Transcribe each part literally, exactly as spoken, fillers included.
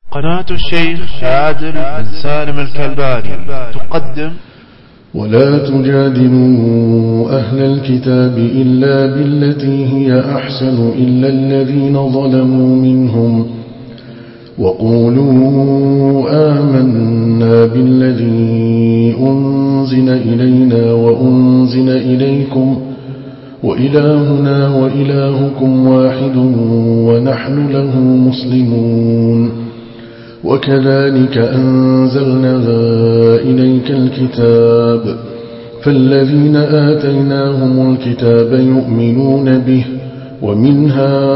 قناة الشيخ عادل بن سالم الكلباني تقدم ولا تجادلوا أهل الكتاب إلا بالتي هي أحسن إلا الذين ظلموا منهم وقولوا آمنا بالذي أنزل إلينا وأنزل إليكم وإلهنا وإلهكم واحد ونحن له مسلمون وكذلك أنزلنا إليك الكتاب فالذين آتيناهم الكتاب يؤمنون به ومن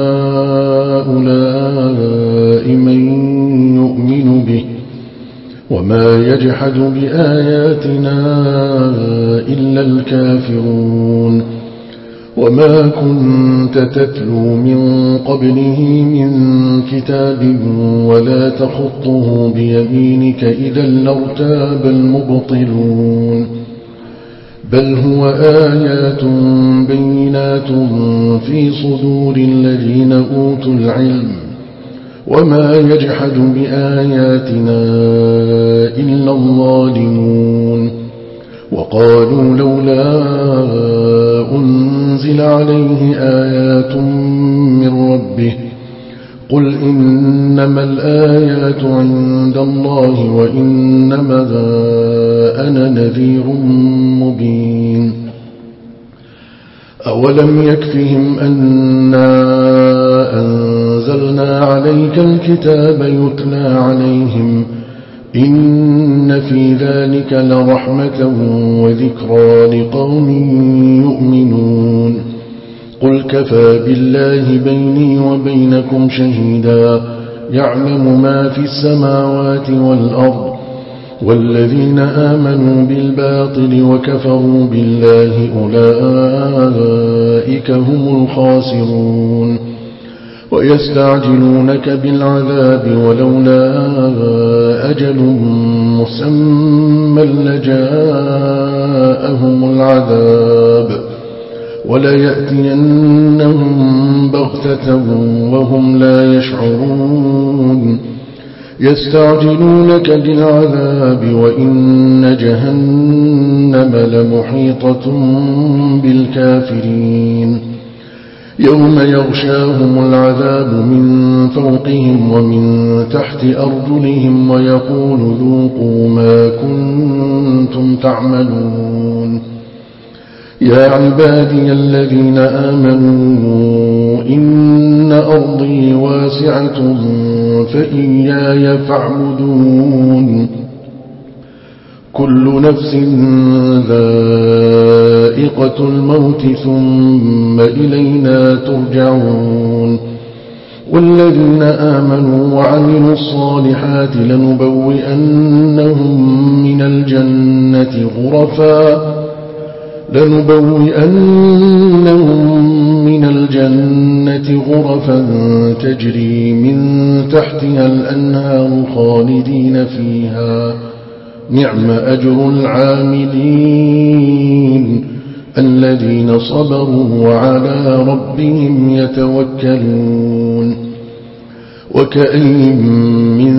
هؤلاء من يؤمن به وما يجحد بآياتنا إلا الكافرون وما كنت تتلو من قبله من كتاب ولا تخطه بيمينك إذا لارتاب المبطلون بل هو آيات بينات في صدور الذين أوتوا العلم وما يجحد بآياتنا إلا الظالمون وقالوا لولا أنزل عليه آيات من ربه قل إنما الآيات عند الله وإنما أنا نذير مبين أولم يكفهم أنا أنزلنا عليك الكتاب يتلى عليهم إن في ذلك لرحمة وذكرى لقوم يؤمنون قل كفى بالله بيني وبينكم شهيدا يعلم ما في السماوات والأرض والذين آمنوا بالباطل وكفروا بالله أولئك هم الخاسرون ويستعجلونك بالعذاب ولولا أجل مسمى لجاءهم العذاب وليأتينهم بغتة وهم لا يشعرون يستعجلونك بالعذاب وإن جهنم لمحيطة بالكافرين يوم يغشاهم العذاب من فوقهم ومن تحت أرجلهم ويقول ذوقوا ما كنتم تعملون يا عبادي الذين آمنوا إن أرضي واسعة فإياي فاعبدون كل نفس ذائقة الموت ثم إلينا ترجعون والذين آمنوا وعملوا الصالحات لنبوئنهم من الجنة غرفا لنبوئنهم من الجنة غرفا تجري من تحتها الأنهار خالدين فيها نعم أجر العاملين الذين صبروا وعلى ربهم يتوكلون وكأين من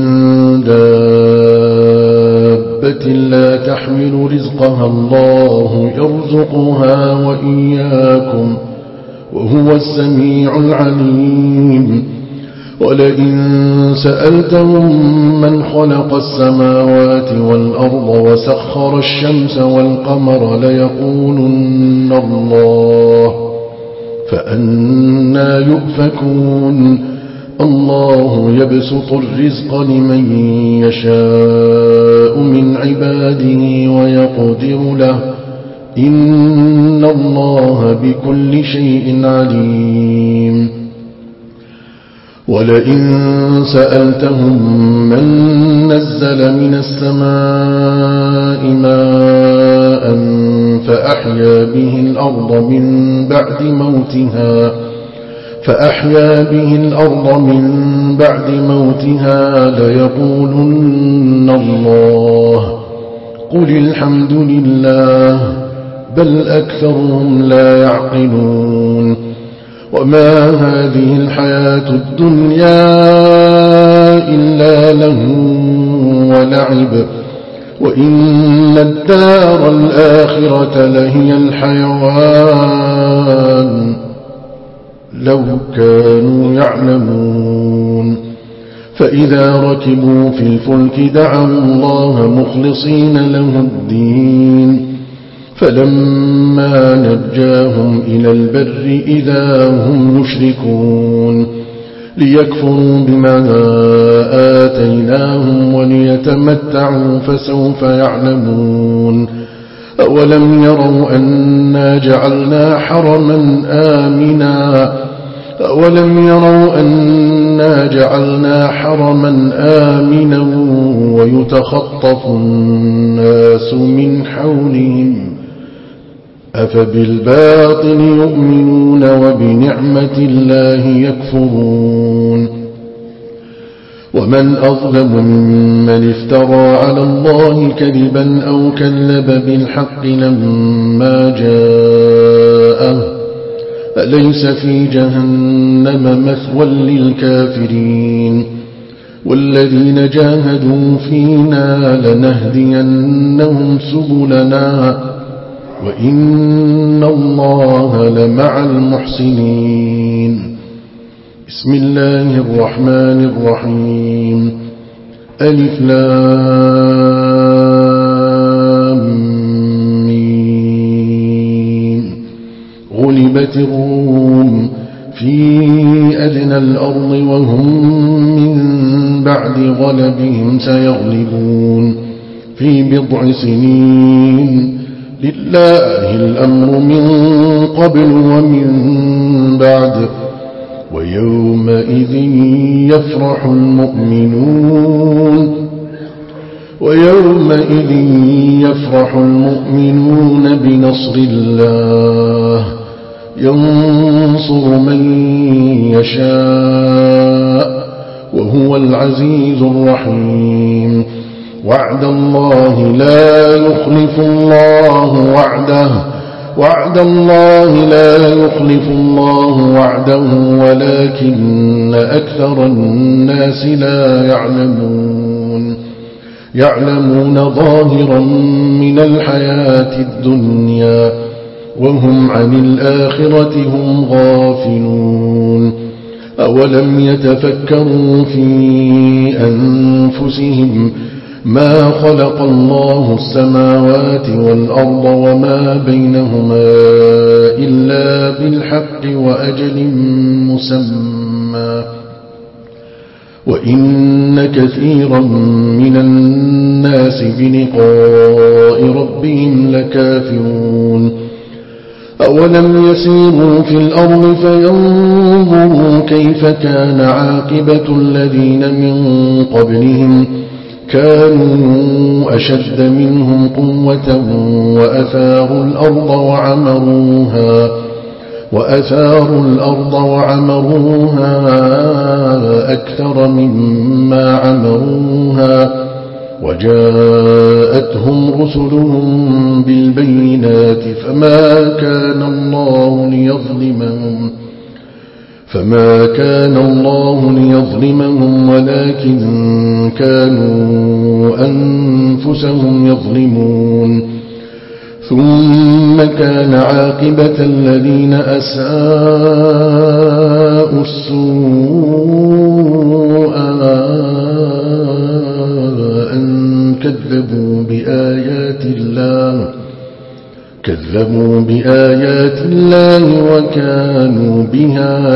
دابة لا تحمل رزقها الله يرزقها وإياكم وهو السميع العليم ولئن سألتهم من خلق السماوات والأرض وسخر الشمس والقمر ليقولن الله فأنى يؤفكون الله يبسط الرزق لمن يشاء من عباده ويقدر له إن الله بكل شيء عليم ولئن سألتهم من نزل من السماء ماء فأحيا به الأرض من بعد موتها فأحيا به الأرض من بعد موتها ليقولن الله قل الحمد لله بل أكثرهم لا يعقلون وما هذه الحياة الدنيا إلا لهو ولعب وإن الدار الآخرة لهي الحيوان لو كانوا يعلمون فإذا ركبوا في الفلك دعوا الله مخلصين له الدين فلما نجاهم إلى البر إذا هم يشركون ليكفروا بما آتيناهم وليتمتعوا فسوف يعلمون أولم يروا أنا جعلنا حرما آمنا أولم يروا أنا جعلنا حرما آمنا ويتخطف الناس من حولهم أفبالباطل يؤمنون وبنعمة الله يكفرون ومن أظلم ممن افترى على الله كذبا أو كذب بالحق لما جاءه أليس في جهنم مثوى للكافرين والذين جاهدوا فينا لنهدينهم سبلنا وإن الله لمع المحسنين بسم الله الرحمن الرحيم ألف لام ميم غلبت الروم في أدنى الأرض وهم من بعد غلبهم سيغلبون في بضع سنين لله الأمر من قبل ومن بعد ويومئذ يفرح المؤمنون ويومئذ يفرح المؤمنون بنصر الله ينصر من يشاء وهو العزيز الرحيم وعد الله لا يخلف الله وعده وعد الله لا يخلف الله وعده ولكن أكثر الناس لا يعلمون يعلمون ظاهرا من الحياة الدنيا وهم عن الآخرة هم غافلون أولم يتفكروا في أنفسهم ما خلق الله السماوات والأرض وما بينهما إلا بالحق وأجل مسمى وإن كثيرا من الناس بلقاء ربهم لكافرون أولم يسيروا في الأرض فينظروا كيف كان عاقبة الذين من قبلهم كانوا أشد منهم قوة وأثاروا الأرض وعمروها وأثاروا الأرض وعمروها أكثر مما عمروها وجاءتهم رسلهم بالبينات فما كان الله ليظلمهم فما كان الله ليظلمهم ولكن كانوا أنفسهم يظلمون ثم كان عاقبة الذين أساءوا السوء أن كذبوا بآيات الله كذبوا بآيات الله وكانوا بها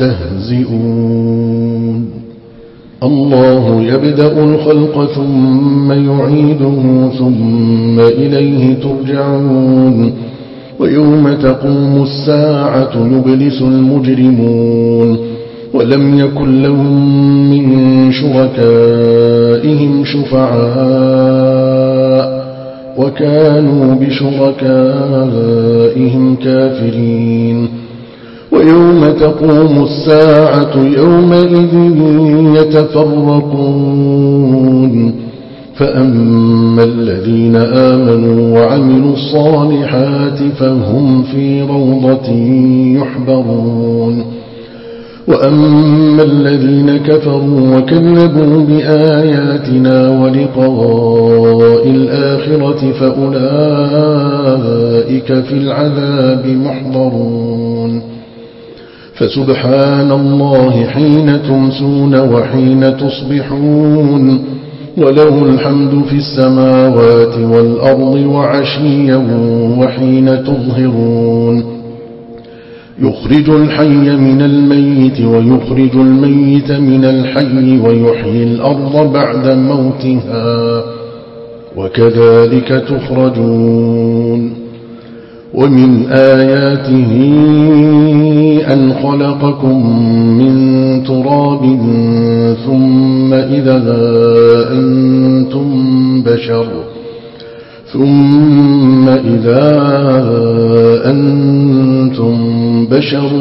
يستهزئون الله يبدأ الخلق ثم يعيده ثم إليه ترجعون ويوم تقوم الساعة يبلس المجرمون ولم يكن لهم من شركائهم شفعاء وكانوا بشركائهم كافرين ويوم تقوم الساعة يومئذ يتفرقون فأما الذين آمنوا وعملوا الصالحات فهم في روضة يحبرون وأما الذين كفروا وكذبوا بآياتنا ولقاء الآخرة فأولئك في العذاب محضرون فسبحان الله حين تمسون وحين تصبحون وله الحمد في السماوات والأرض وعشيا وحين تظهرون يخرج الحي من الميت ويخرج الميت من الحي ويحيي الأرض بعد موتها وكذلك تخرجون ومن آياته أن خلقكم من تراب ثم إذا أنتم بشر ثم إذا أنتم بشر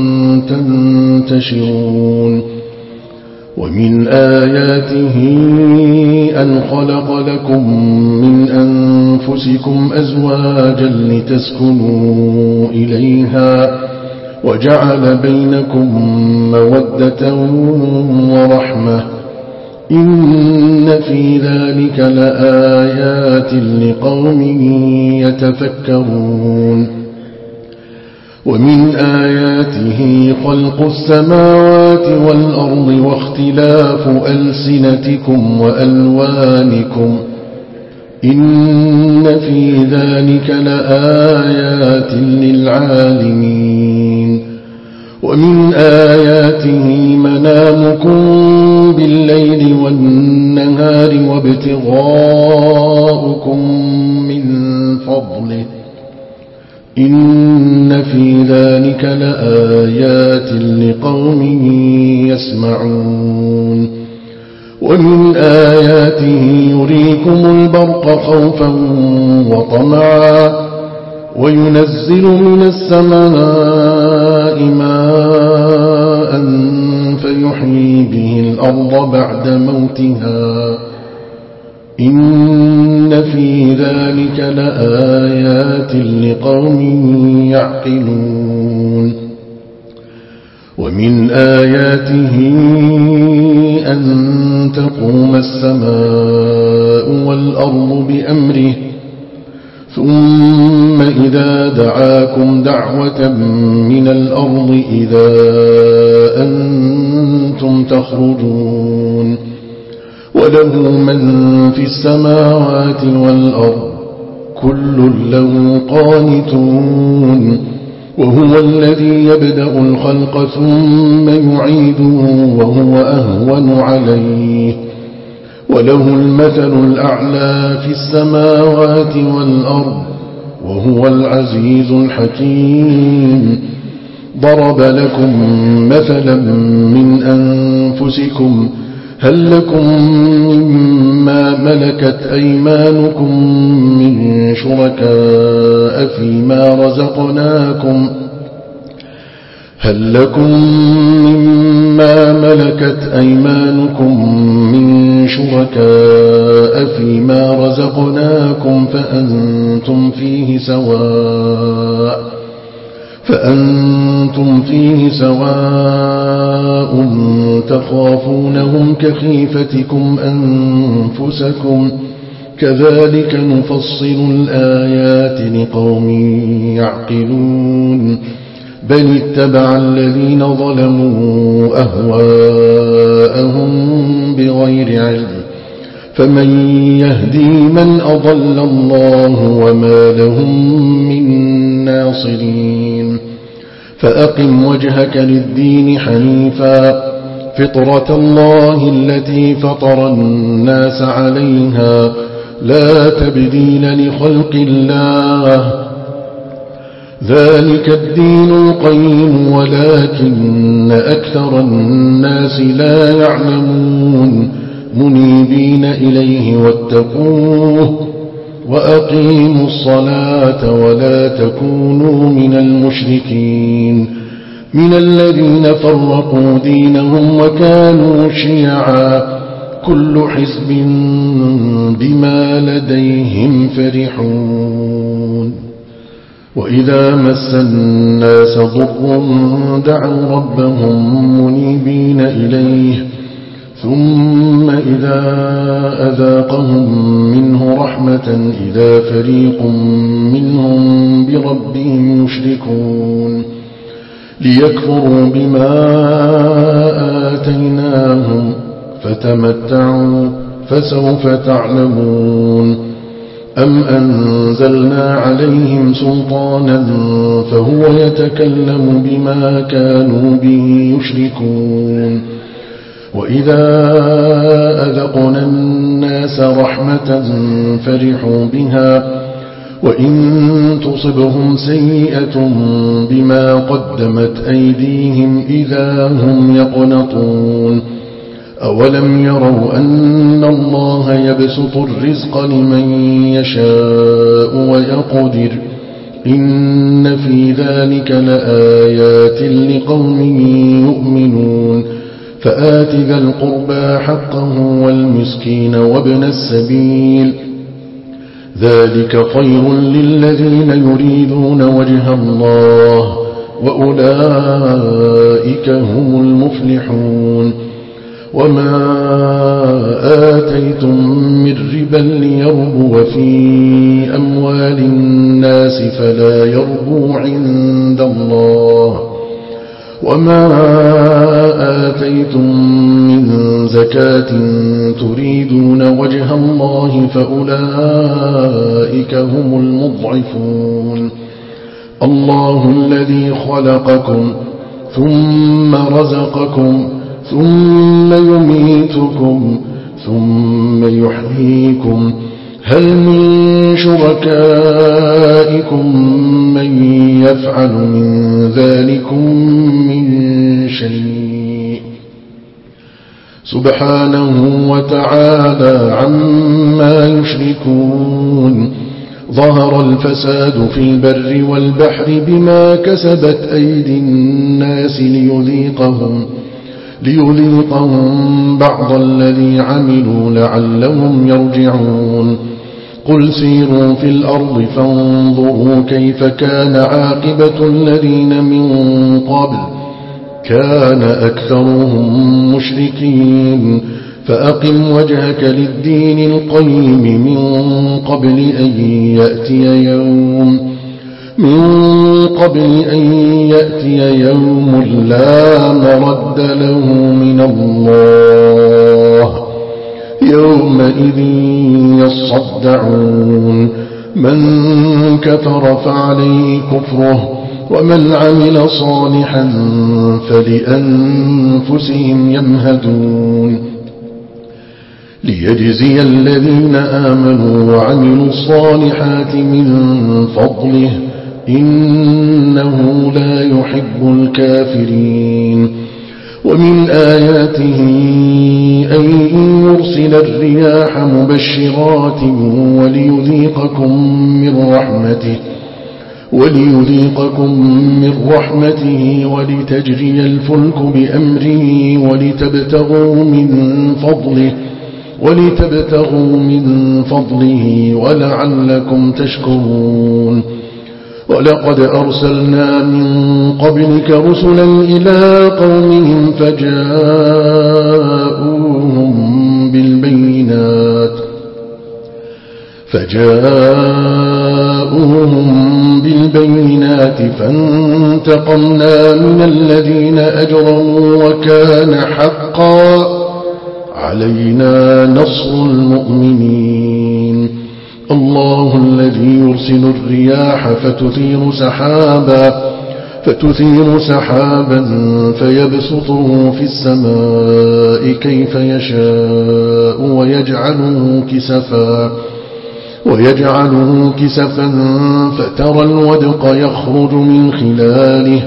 تنتشرون ومن آياته أن خلق لكم من أنفسكم أزواجا لتسكنوا إليها وجعل بينكم مودة ورحمة إن في ذلك لآيات لقوم يتفكرون ومن آياته خلق السماوات والأرض واختلاف ألسنتكم وألوانكم إن في ذلك لآيات للعالمين ومن آياته منامكم بالليل والنهار وابتغاؤكم من فضله إن في ذلك لآيات لقوم يسمعون ومن آياته يريكم البرق خوفا وطمعا وينزل من السماء ماء فيحيي به الأرض بعد موتها إن في ذلك لآيات لقوم يعقلون ومن آياته أن تقوم السماء والأرض بأمره ثم إذا دعاكم دعوة من الأرض إذا أنتم تخرجون وله من في السماوات والأرض كل له قانتون وهو الذي يبدأ الخلق ثم يعيده وهو أهون عليه وله المثل الأعلى في السماوات والأرض وهو العزيز الحكيم ضرب لكم مثلا من أنفسكم هل لكم مما ملكت أيمانكم من شركاء فيما رزقناكم هل لكم مما ملكت أيمانكم من شركاء فيما رزقناكم فأنتم فيه سواء فأنتم فيه سواء تخافونهم كخيفتكم أنفسكم كذلك نفصل الآيات لقوم يعقلون بل اتبع الذين ظلموا أهواءهم بغير علم فمن يهدي من أضل الله وما لهم من ناصرين فأقم وجهك للدين حنيفا فطرة الله التي فطر الناس عليها لا تبديل لخلق الله ذلك الدين القيم ولكن أكثر الناس لا يعلمون منيبين إليه واتقوه وأقيموا الصلاة ولا تكونوا من المشركين من الذين فرقوا دينهم وكانوا شيعا كل حزب بما لديهم فرحون وإذا مس الناس ضر دعوا ربهم منيبين إليه ثم إذا أذاقهم منه رحمة إذا فريق منهم بربهم يشركون ليكفروا بما آتيناهم فتمتعوا فسوف تعلمون أم أنزلنا عليهم سلطانا فهو يتكلم بما كانوا به يشركون وإذا أذقنا الناس رحمة فرحوا بها وإن تصبهم سيئة بما قدمت أيديهم إذا هم يقنطون أولم يروا أن الله يبسط الرزق لمن يشاء ويقدر إن في ذلك لآيات لقوم يؤمنون فآت ذا القربى حقه والمسكين وابن السبيل ذلك خير للذين يريدون وجه الله وأولئك هم المفلحون وما آتيتم من ربا ليربو في أموال الناس فلا يربو عند الله وما آتيتم من زكاة تريدون وجه الله فأولئك هم المضعفون الله الذي خلقكم ثم رزقكم ثم يميتكم ثم يحييكم هل من شركائكم من يفعل من ذلكم من شيء سبحانه وتعالى عما يشركون ظهر الفساد في البر والبحر بما كسبت أيدي الناس ليذيقهم ليذيقهم بعض الذي عملوا لعلهم يرجعون قل سيروا في الأرض فانظروا كيف كان عاقبة الذين من قبل كان أكثرهم مشركين فأقم وجهك للدين القيم من قبل أن يأتي يوم من قبل أن يأتي يوم لا مرد له من الله يومئذ يصدعون من كفر فعليه كفره ومن عمل صالحا فلأنفسهم يمهدون ليجزي الذين آمنوا وعملوا الصالحات من فضله إنه لا يحب الكافرين ومن آياته أن يرسل الرياح مبشرات وليذيقكم من رحمته وليذيقكم من رحمته ولتجري الفلك بأمره ولتبتغوا من فضله ولتبتغوا من فضله ولعلكم تشكرون ولقد أرسلنا من قبلك رسلا إلى قومهم فجاءوهم بالبينات فجاءوهم بالبينات فانتقمنا من الذين أجرموا وكان حقا علينا نصر المؤمنين الله الذي يرسل الرياح فتثير سحابا فتثير سحابا فيبسطه في السماء كيف يشاء ويجعله كسفا ويجعله كسفا فترى الودق يخرج من خلاله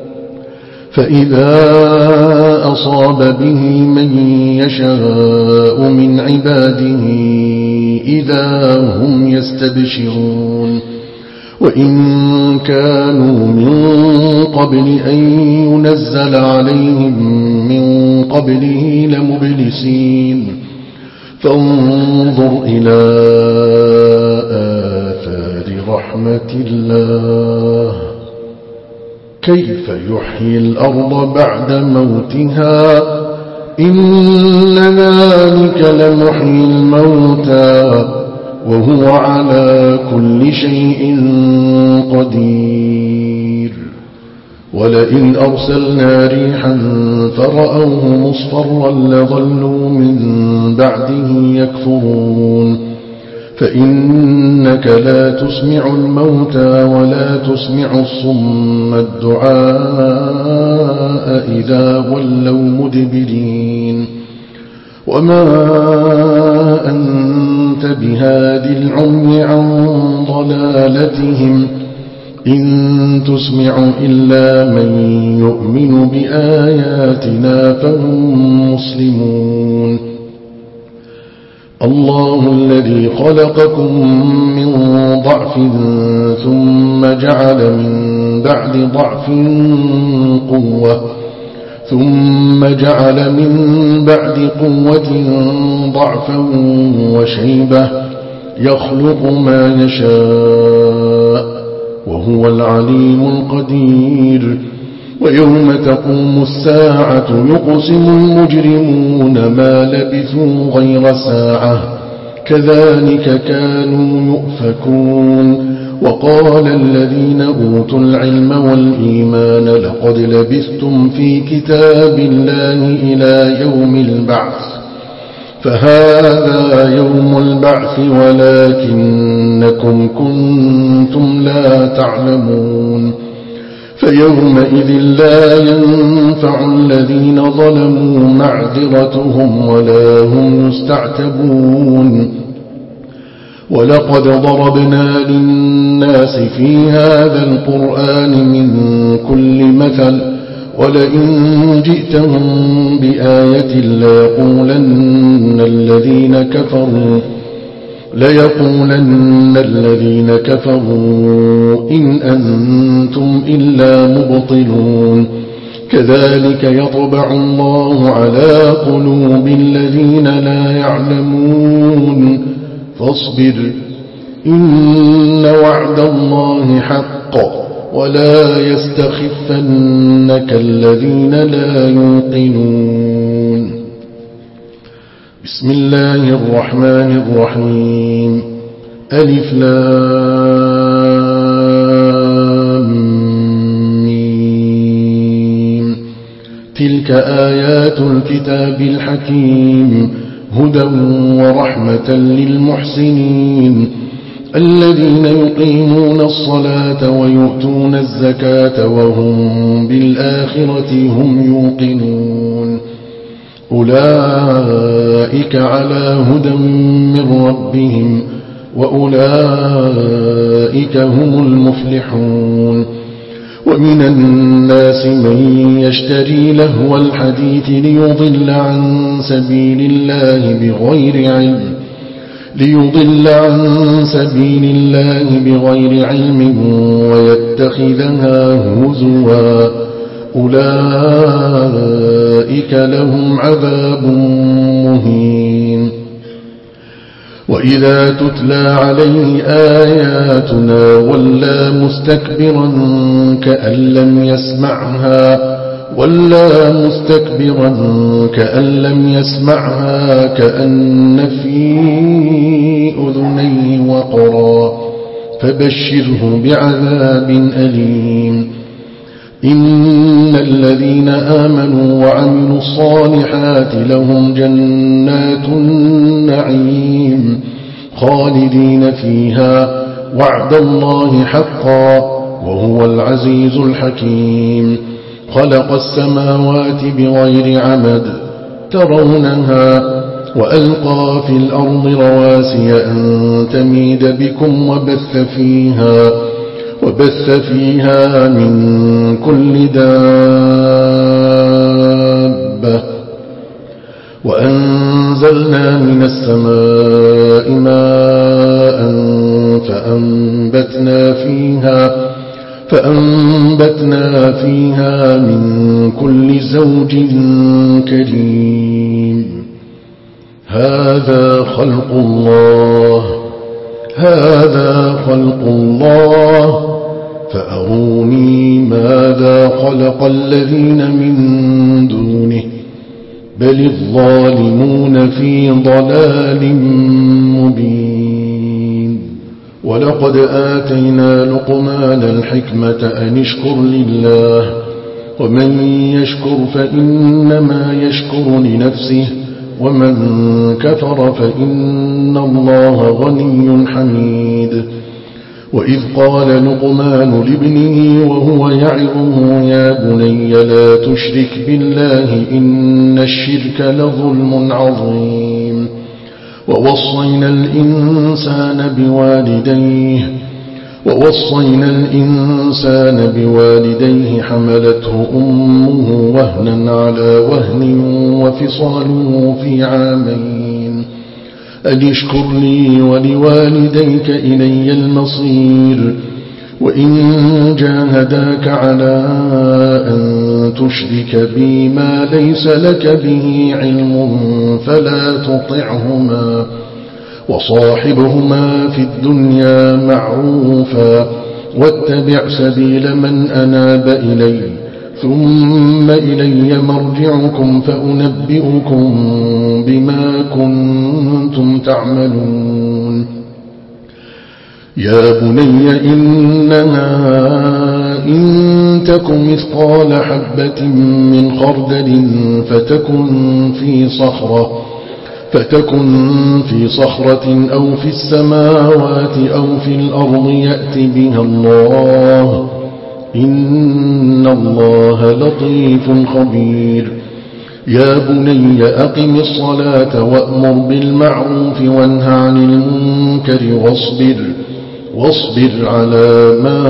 فإذا أصاب به من يشاء من عباده إذا هم يستبشرون وإن كانوا من قبل أن ينزل عليهم من قبله لمبلسين فانظر إلى آثار رحمة رحمة الله. كيف يحيي الأرض بعد موتها إن ذلك لمحيي الموتى وهو على كل شيء قدير. ولئن أرسلنا ريحا فرأوه مصفرا لظلوا من بعده يكفرون. فإنك لا تسمع الموتى ولا تسمع الصم الدعاء إذا ولوا مدبرين. وما أنت بهاد العمي عن ضلالتهم إن تسمع إلا من يؤمن بآياتنا فهم مسلمون. الله الذي خلقكم من ضعف ثم جعل من بعد ضعف قوة ثم جعل من بعد قوة ضعفا وشيبة يخلق ما يشاء وهو العليم القدير. ويوم تقوم الساعة يقسم المجرمون ما لبثوا غير ساعة كذلك كانوا يؤفكون. وقال الذين أوتوا العلم والإيمان لقد لبثتم في كتاب الله إلى يوم البعث فهذا يوم البعث ولكنكم كنتم لا تعلمون. فيومئذ لا ينفع الذين ظلموا معذرتهم ولا هم يستعتبون. ولقد ضربنا للناس في هذا القرآن من كل مثل ولئن جئتهم بآية ليقولن الذين كفروا ليقولن الذين كفروا إن أنتم إلا مبطلون. كذلك يطبع الله على قلوب الذين لا يعلمون. فاصبر إن وعد الله حق ولا يستخفنك الذين لا يوقنون. بسم الله الرحمن الرحيم. ألف لام ميم. تلك آيات الكتاب الحكيم هدى ورحمة للمحسنين الذين يقيمون الصلاة ويؤتون الزكاة وهم بالآخرة هم يوقنون. أولئك على هدى من ربهم وأولئك هم المفلحون. ومن الناس من يشتري لهو الحديث ليضل عن سبيل الله بغير علم ليضل عن سبيل الله بغير علم ويتخذها هزوا أولئك لهم عذاب مهين. وإذا تتلى عليه آياتنا ولى مستكبرا كأن لم يسمعها ولا مستكبرا كأن لم يسمعها كأن في أذنيه وقرا فبشره بعذاب أليم. إن الذين آمنوا وعملوا الصالحات لهم جنات النعيم خالدين فيها وعد الله حقا وهو العزيز الحكيم. خلق السماوات بغير عمد ترونها وألقى في الأرض رواسي أن تميد بكم وبث فيها وبث فيها من كل دابة وأنزلنا من السماء ماء فأنبتنا فيها فأنبتنا فيها من كل زوج كريم. هذا خلق الله هذا خلق الله فأروني ماذا خلق الذين من دونه بل الظالمون في ضلال مبين. ولقد آتينا لقمان الحكمة أن اشكر لله ومن يشكر فإنما يشكر لنفسه ومن كفر فإن الله غني حميد. وإذ قال لقمان لابنه وهو يعظه يا بني لا تشرك بالله إن الشرك لظلم عظيم. ووصينا الإنسان بوالديه ووصينا الإنسان بوالديه حملته أمه وهنا على وهن وفصاله في عامين أن اشكر لي ولوالديك إلي المصير. وإن جاهداك على أن تشرك بي ما ليس لك به علم فلا تطعهما وصاحبهما في الدنيا معروفا واتبع سبيل من أناب إلي ثم إلي مرجعكم فأنبئكم بما كنتم تعملون. يا بني إنها إن تك مثقال حبة من خردل فتكن في صخرة فتكن في صخرة أو في السماوات أو في الأرض يأت بها الله إن الله لطيف خبير. يا بني أقم الصلاة وأمر بالمعروف وانه عن المنكر واصبر واصبر على ما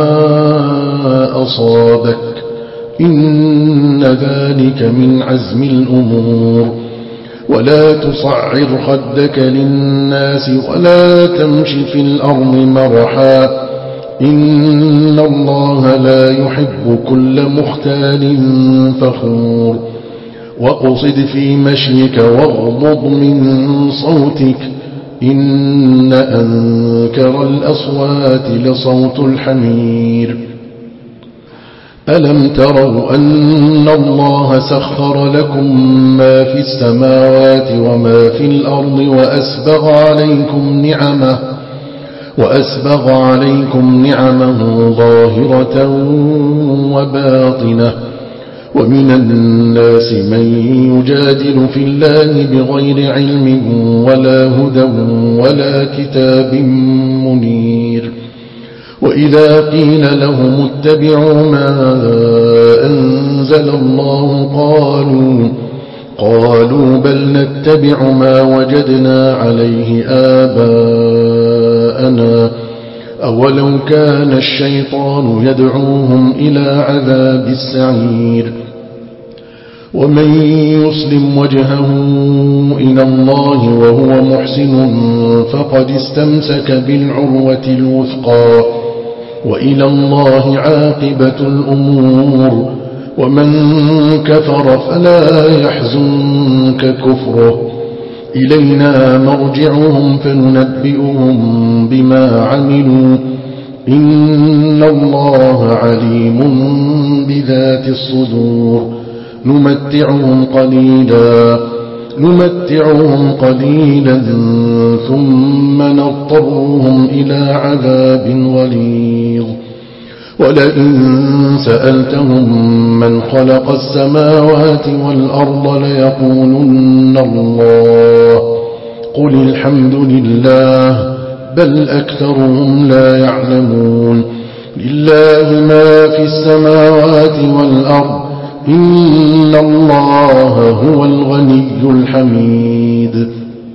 أصابك إن ذلك من عزم الأمور. ولا تصعر خدك للناس ولا تمش في الأرض مرحا إن الله لا يحب كل مختال فخور. واقصد في مشيك واغضض من صوتك إن أنكر الأصوات لصوت الحمير. ألم تروا أن الله سخر لكم ما في السماوات وما في الأرض وأسبغ عليكم نعمه وأسبغ عليكم نعمه ظاهرة وباطنة ومن الناس من يجادل في الله بغير علم ولا هدى ولا كتاب منير. وإذا قيل لهم اتبعوا ما أنزل الله قالوا قالوا بل نتبع ما وجدنا عليه آباءنا أولو كان الشيطان يدعوهم إلى عذاب السعير. ومن يسلم وجهه إلى الله وهو محسن فقد استمسك بالعروة الوثقى وإلى الله عاقبة الأمور. ومن كفر فلا يحزنك كفره إلينا مرجعهم فننبئهم بما عملوا إن الله عليم بذات الصدور. نمتعهم قليلا نمتعهم قليلا ثم نضطرهم إلى عذاب غليظ. ولئن سألتهم من خلق السماوات والأرض ليقولن الله قل الحمد لله بل أكثرهم لا يعلمون. لله ما في السماوات والأرض إن الله هو الغني الحميد.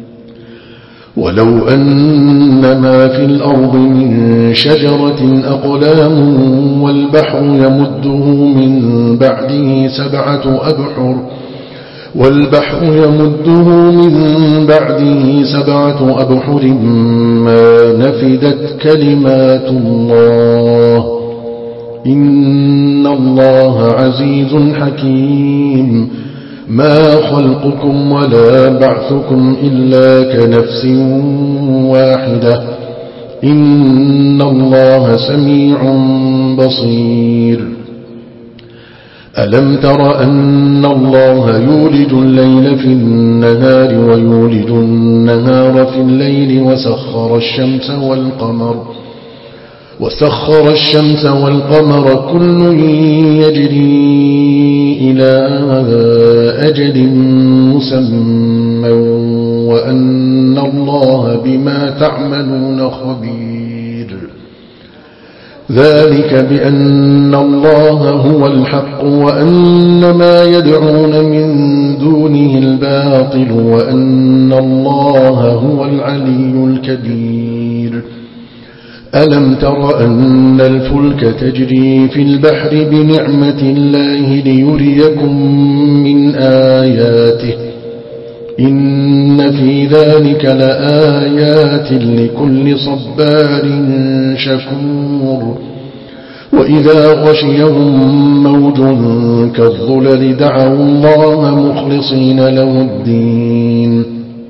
ولو أن ما في الأرض من شجرة أقلام والبحر يمده من بعده سبعة أبحر والبحر يمده من بعده سبعة أبحر ما نفدت كلمات الله إن الله عزيز حكيم. ما خلقكم ولا بعثكم إلا كنفس واحدة إن الله سميع بصير ألم تر أن الله يولج الليل في النهار ويولج النهار في الليل وسخر الشمس والقمر وسخر الشمس والقمر كل يجري إلى أجل مسمى وأن الله بما تعملون خبير ذلك بأن الله هو الحق وأن ما يدعون من دونه الباطل وأن الله هو العلي الكبير ألم تر أن الفلك تجري في البحر بنعمة الله ليريكم من آياته إن في ذلك لآيات لكل صبار شكور وإذا غشيهم موج كالظلل دعوا الله مخلصين له الدين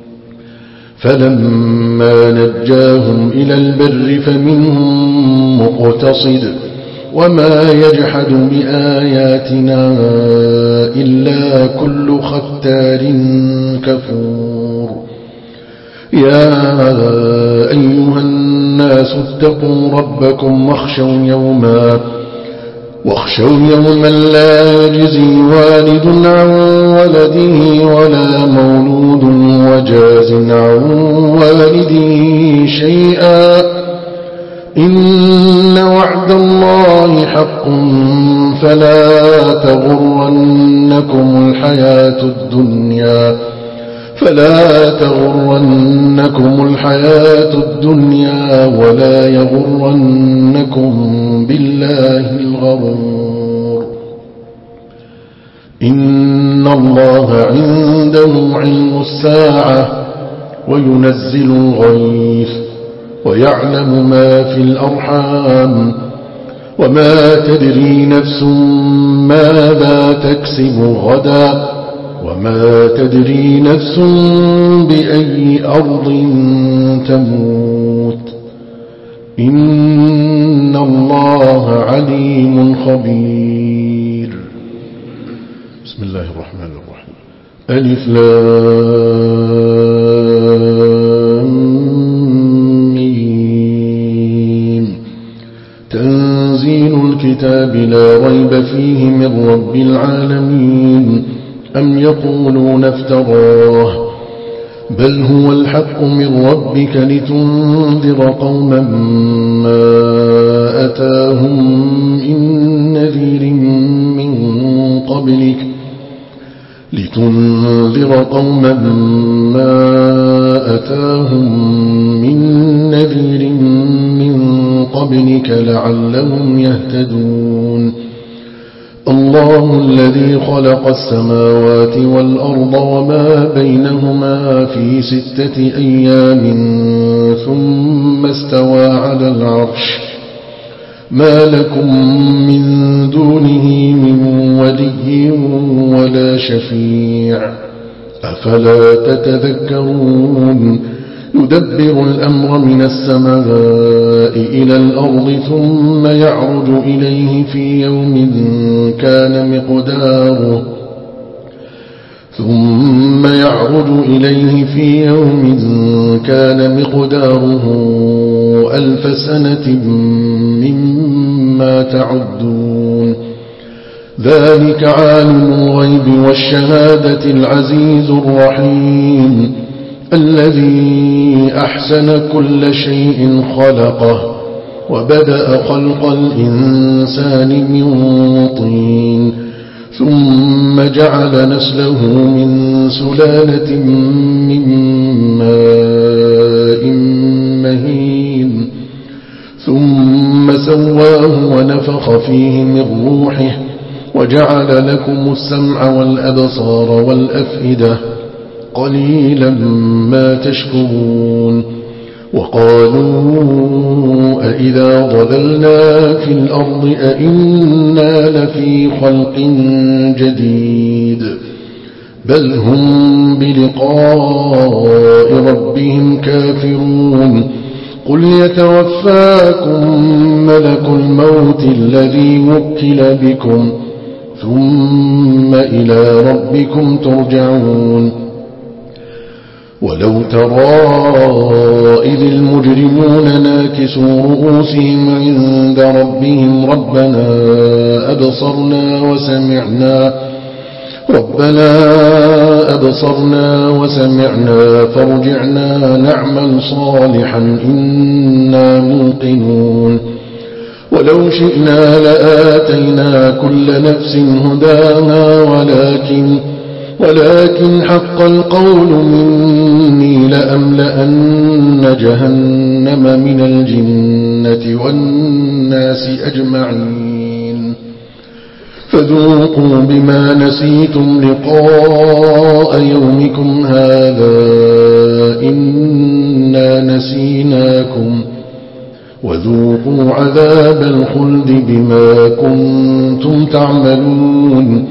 فلما نجاهم إلى البر فمنهم مقتصد وما يجحد بآياتنا إلا كل ختار كفور يا أيها الناس اتقوا ربكم واخشوا يوما واخشوا يوما لا يجزي والد عن ولده ولا مولود وجاز عن والده شيئا إن وعد الله حق فلا تغرنكم الحياة الدنيا فلا تغرنكم الحياة الدنيا ولا يغرنكم بالله الغرور إن الله عنده علم الساعة وينزل الغيث ويعلم ما في الأرحام وما تدري نفس ماذا تكسب غدا وما تدري نفس بأي أرض تموت إن الله عليم خبير بسم الله الرحمن الرحيم ألف لام ميم تنزيل الكتاب لا ريب فيه من رب العالمين أم يقولون افتراه بل هو الحق من ربك لتنذر قوما ما أتاهم من نذير من قبلك لتنذر قوما ما أتاهم من نذير من قبلك لعلهم يهتدون الله الذي خلق السماوات والأرض وما بينهما في ستة أيام ثم استوى على العرش ما لكم من دونه من ولي ولا شفيع أفلا تتذكرون يدبر الأمر من السماء إلى الأرض ثم يعرج إليه في يوم كان مقداره ثم يعرج إليه في يوم كان مقداره ألف سنة مما تعدون ذلك عالم الغيب والشهادة العزيز الرحيم الذي أحسن كل شيء خلقه وبدأ خلق الإنسان من طين ثم جعل نسله من سلالة من ماء مهين ثم سواه ونفخ فيه من روحه وجعل لكم السمع والأبصار والأفئدة قليلا ما تشكرون وقالوا أئذا ضللنا في الأرض أئنا لفي خلق جديد بل هم بلقاء ربهم كافرون قل يتوفاكم ملك الموت الذي وكل بكم ثم إلى ربكم ترجعون ولو ترى إذ المجرمون ناكسوا رؤوسهم عند ربهم ربنا أبصرنا وسمعنا ربنا أبصرنا وسمعنا فارجعنا نعمل صالحا إنا موقنون ولو شئنا لآتينا كل نفس هداها ولكن ولكن حق القول مني لأملأن جهنم من الجنة والناس أجمعين فذوقوا بما نسيتم لقاء يومكم هذا إنا نسيناكم وذوقوا عذاب الخلد بما كنتم تعملون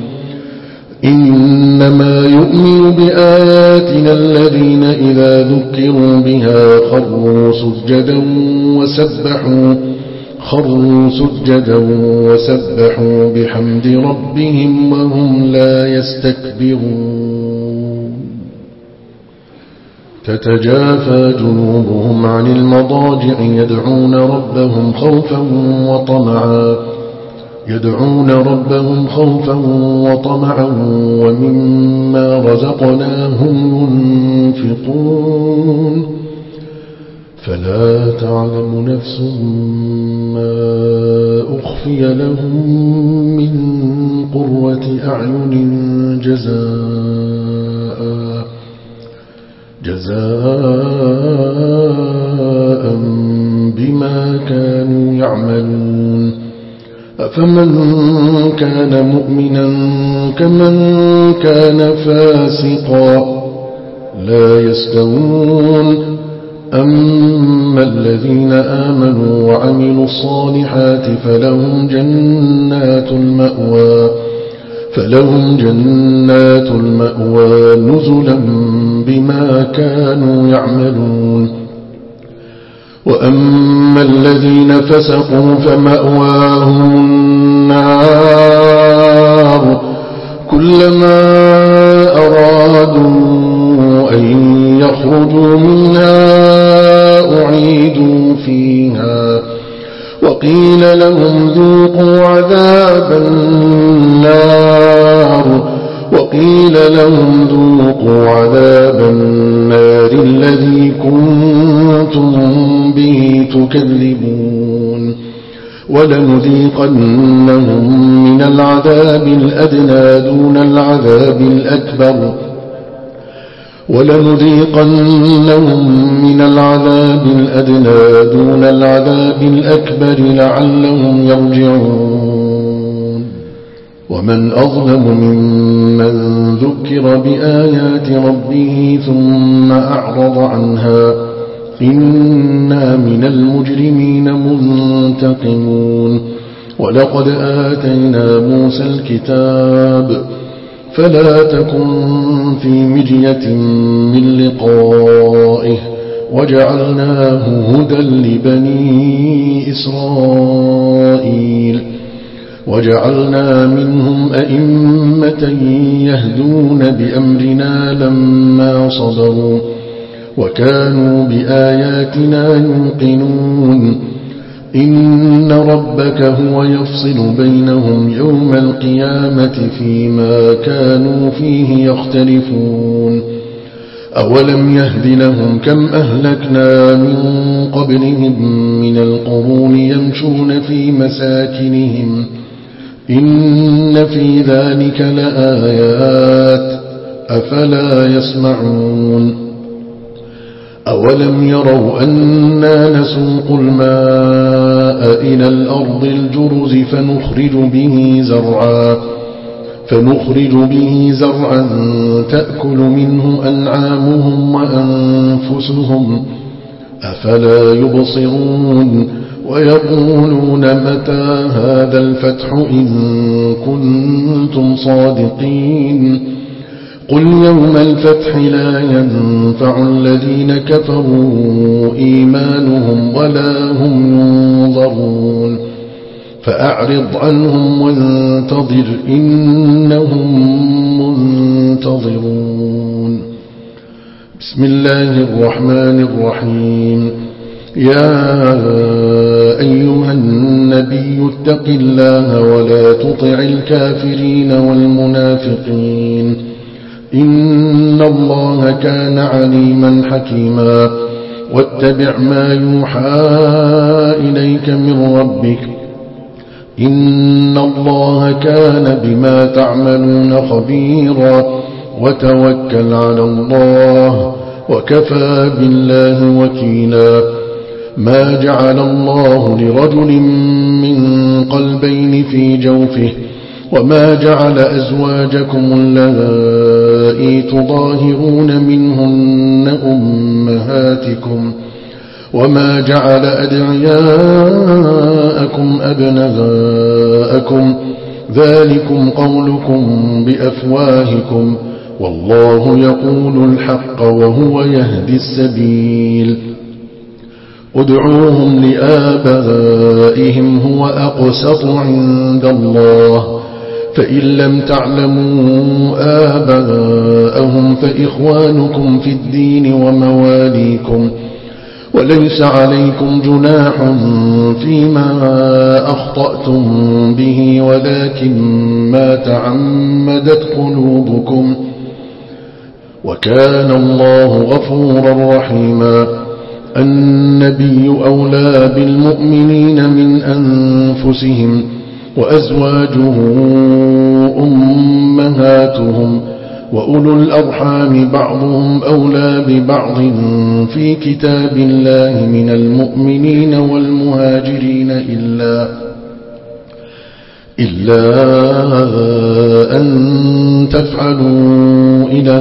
إنما يؤمن بآياتنا الذين إذا ذكروا بها خروا سجدا وسبحوا خروا سجدا وسبحوا بحمد ربهم وهم لا يستكبرون تتجافى جنوبهم عن المضاجع يدعون ربهم خوفا وطمعا يدعون ربهم خوفا وطمعا ومما رزقناهم ينفقون فلا تعلم نفس ما أخفي لهم من قرة أعين جزاء جزاء بما كانوا يعملون أفمن كان مؤمنا كمن كان فاسقا لا يستوون أما الذين آمنوا وعملوا الصالحات فلهم جنات المأوى فلهم جنات المأوى نزلا بما كانوا يعملون وأما الذين فسقوا فمأواهم النار كلما أرادوا أن يخرجوا منها أعيدوا فيها وقيل لهم ذوقوا عذاب النار وقيل لهم ذوقوا عذاب النار الذي كنتم به تكذبون ولنذيقنهم من العذاب الأدنى دون العذاب الأكبر ولنذيقنهم من العذاب الأدنى دون العذاب الأكبر لعلهم يرجعون ومن أظلم ممن ذكر بآيات ربه ثم أعرض عنها إنا من المجرمين منتقمون ولقد آتينا موسى الكتاب فلا تكن في مرية من لقائه وجعلناه هدى لبني إسرائيل وجعلنا منهم أئمة يهدون بأمرنا لما صبروا وكانوا بآياتنا يوقنون إن ربك هو يفصل بينهم يوم القيامة فيما كانوا فيه يختلفون أولم يهد لهم كم أهلكنا من قبلهم من القرون يمشون في مساكنهم إن في ذلك لآيات أفلا يسمعون أولم يروا أنا نسوق الماء إلى الأرض الجرز فنخرج به زرعا فنخرج به زرعا تأكل منه أنعامهم وأنفسهم أفلا يبصرون ويقولون متى هذا الفتح إن كنتم صادقين قل يوم الفتح لا ينفع الذين كفروا إيمانهم ولا هم ينظرون فأعرض عنهم وانتظر إنهم منتظرون. بسم الله الرحمن الرحيم. يا أيها النبي اتق الله ولا تطع الكافرين والمنافقين إن الله كان عليما حكيما. واتبع ما يوحى إليك من ربك إن الله كان بما تعملون خبيرا. وتوكل على الله وكفى بالله وكيلا. ما جعل الله لرجل من قلبين في جوفه وما جعل أزواجكم اللائي تظاهرون منهن أمهاتكم وما جعل أدعياءكم أبناءكم ذلكم قولكم بأفواهكم والله يقول الحق وهو يهدي السبيل. ادعوهم لآبائهم هو أقسط عند الله فإن لم تعلموا آباءهم فإخوانكم في الدين ومواليكم وليس عليكم جناح فيما أخطأتم به ولكن ما تعمدت قلوبكم وكان الله غفورا رحيما. النبي أولى بالمؤمنين من أنفسهم وأزواجه أمهاتهم وأولو الأرحام بعضهم أولى ببعض في كتاب الله من المؤمنين والمهاجرين إلا إلا أن تفعلوا إلى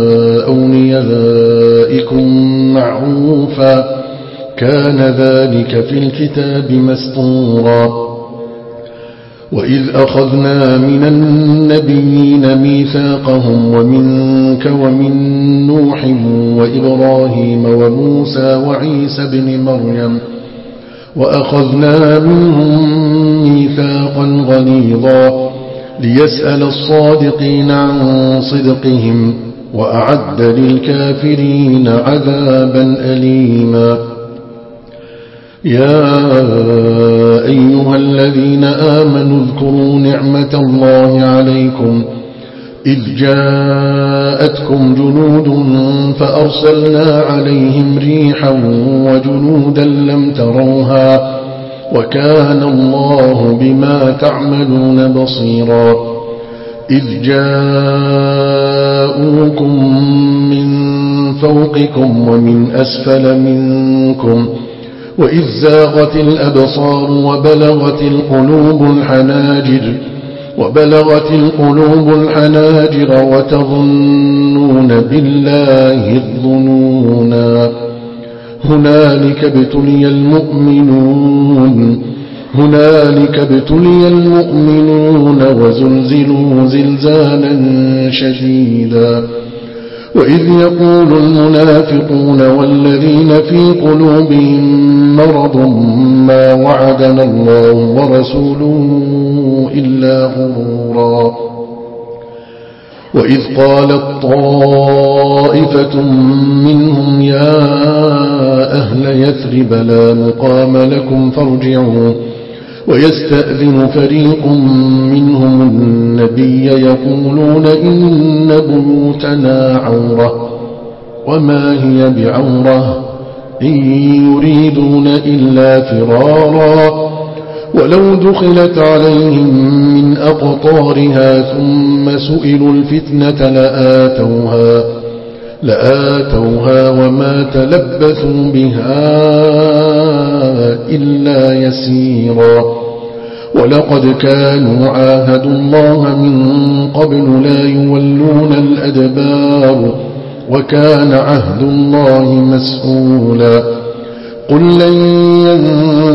أوليائكم معروفا كان ذلك في الكتاب مسطورا. وإذ أخذنا من النبيين ميثاقهم ومنك ومن نوح وإبراهيم وموسى وعيسى بن مريم وأخذنا منهم ميثاقا غليظا ليسأل الصادقين عن صدقهم وأعد للكافرين عذابا أليما. يا أيها الذين آمنوا اذكروا نعمة الله عليكم إذ جاءتكم جنود فأرسلنا عليهم ريحا وجنودا لم تروها وكان الله بما تعملون بصيرا. إذ جاءوكم من فوقكم ومن أسفل منكم وإذ زاغت الأبصار وبلغت القلوب الحناجر وبلغت القلوب الحناجر وتظنون بالله الظنونا. هنالك ابتلي المؤمنون هنالك ابتلي المؤمنون وزلزلوا زلزالا شديدا. وإذ يقول المنافقون والذين في قلوبهم مرض ما وعدنا الله ورسوله إلا غرورا. وإذ قالت طائفة منهم يا أهل يثرب لا مقام لكم فارجعوا ويستأذن فريق منهم النبي يقولون إن بيوتنا عورة وما هي بعورة إن يريدون إلا فرارا ولو دخلت عليهم من أقطارها ثم سئلوا الفتنة لآتوها لآتوها وما تلبثوا بها إلا يسيرا. ولقد كانوا عاهدوا الله من قبل لا يولون الأدبار وكان عهد الله مسؤولا. قل لن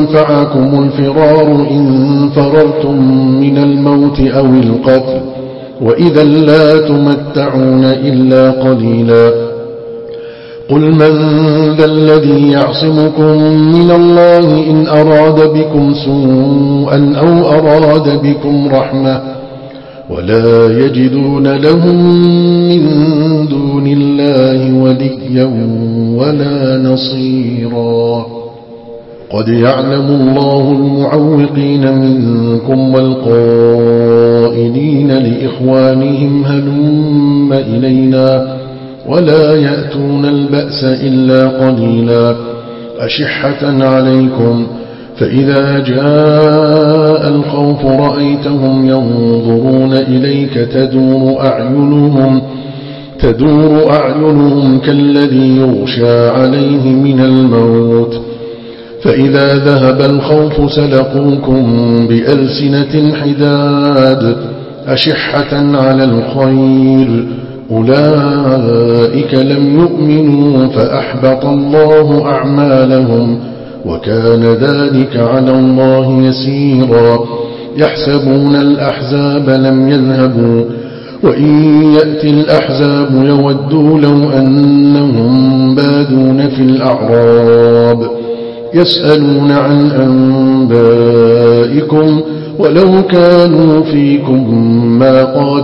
ينفعكم الفرار إن فررتم من الموت أو القتل وإذا لا تمتعون إلا قليلا. قل من ذا الذي يعصمكم من الله إن أراد بكم سوءا أو أراد بكم رحمة ولا يجدون لهم من دون الله وليا ولا نصيرا. قد يعلم الله المعوقين منكم والقائلين لإخوانهم هلم إلينا ولا يأتون البأس إلا قليلا. أشحة عليكم فإذا جاء الخوف رأيتهم ينظرون إليك تدور أعينهم تدور أعينهم كالذي يغشى عليه من الموت فإذا ذهب الخوف سلقوكم بألسنة حداد أشحة على الخير أولئك لم يؤمنوا فأحبط الله أعمالهم وكان ذلك على الله يسيرا. يحسبون الأحزاب لم يذهبوا وإن يأتي الأحزاب يودوا لو أنهم بادون في الأعراب يسألون عن أنبائكم ولو كانوا فيكم ما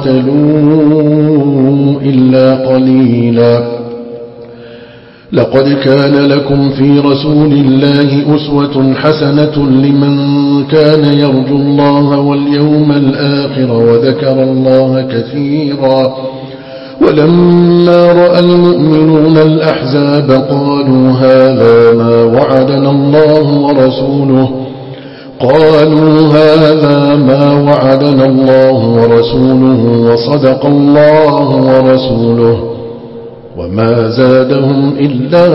قاتلوا إلا قليلا. لقد كان لكم في رسول الله أسوة حسنة لمن كان يرجو الله واليوم الآخر وذكر الله كثيرا. ولما رأى المؤمنون الأحزاب قالوا هذا ما وعدنا الله ورسوله قالوا هذا ما وعدنا الله ورسوله وصدق الله ورسوله وما زادهم إلا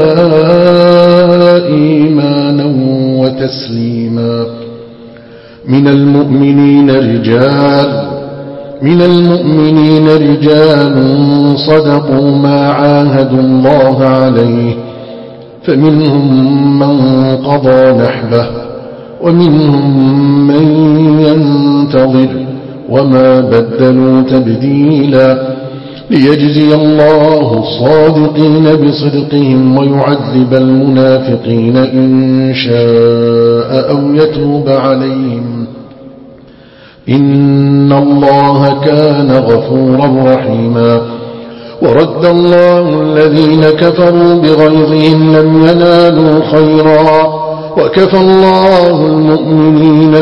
إيمانا وتسليما. من المؤمنين رجال من المؤمنين رجال صدقوا ما عاهدوا الله عليه فمنهم من قضى نحبه ومنهم من ينتظر وما بدلوا تبديلا. ليجزي الله الصادقين بصدقهم ويعذب المنافقين إن شاء أو يتوب عليهم إن الله كان غفورا رحيما. ورد الله الذين كفروا بغيظهم لم ينالوا خيرا وكفى الله المؤمنين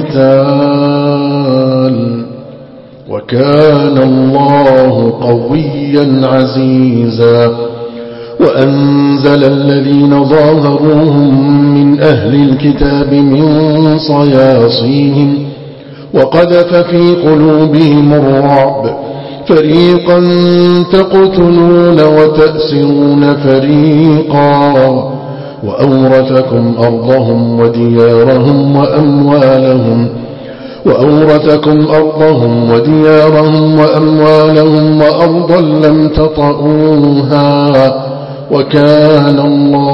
القتال وكان الله قويا عزيزا. وأنزل الذين ظاهروهم من أهل الكتاب من صياصيهم وقذف في قلوبهم الرعب فريقا تقتلون وتأسرون فريقا وأورثكم أرضهم وديارهم وأموالهم وأورثكم أرضهم وديارهم وأموالهم وأرضا لم تطئوها وكان الله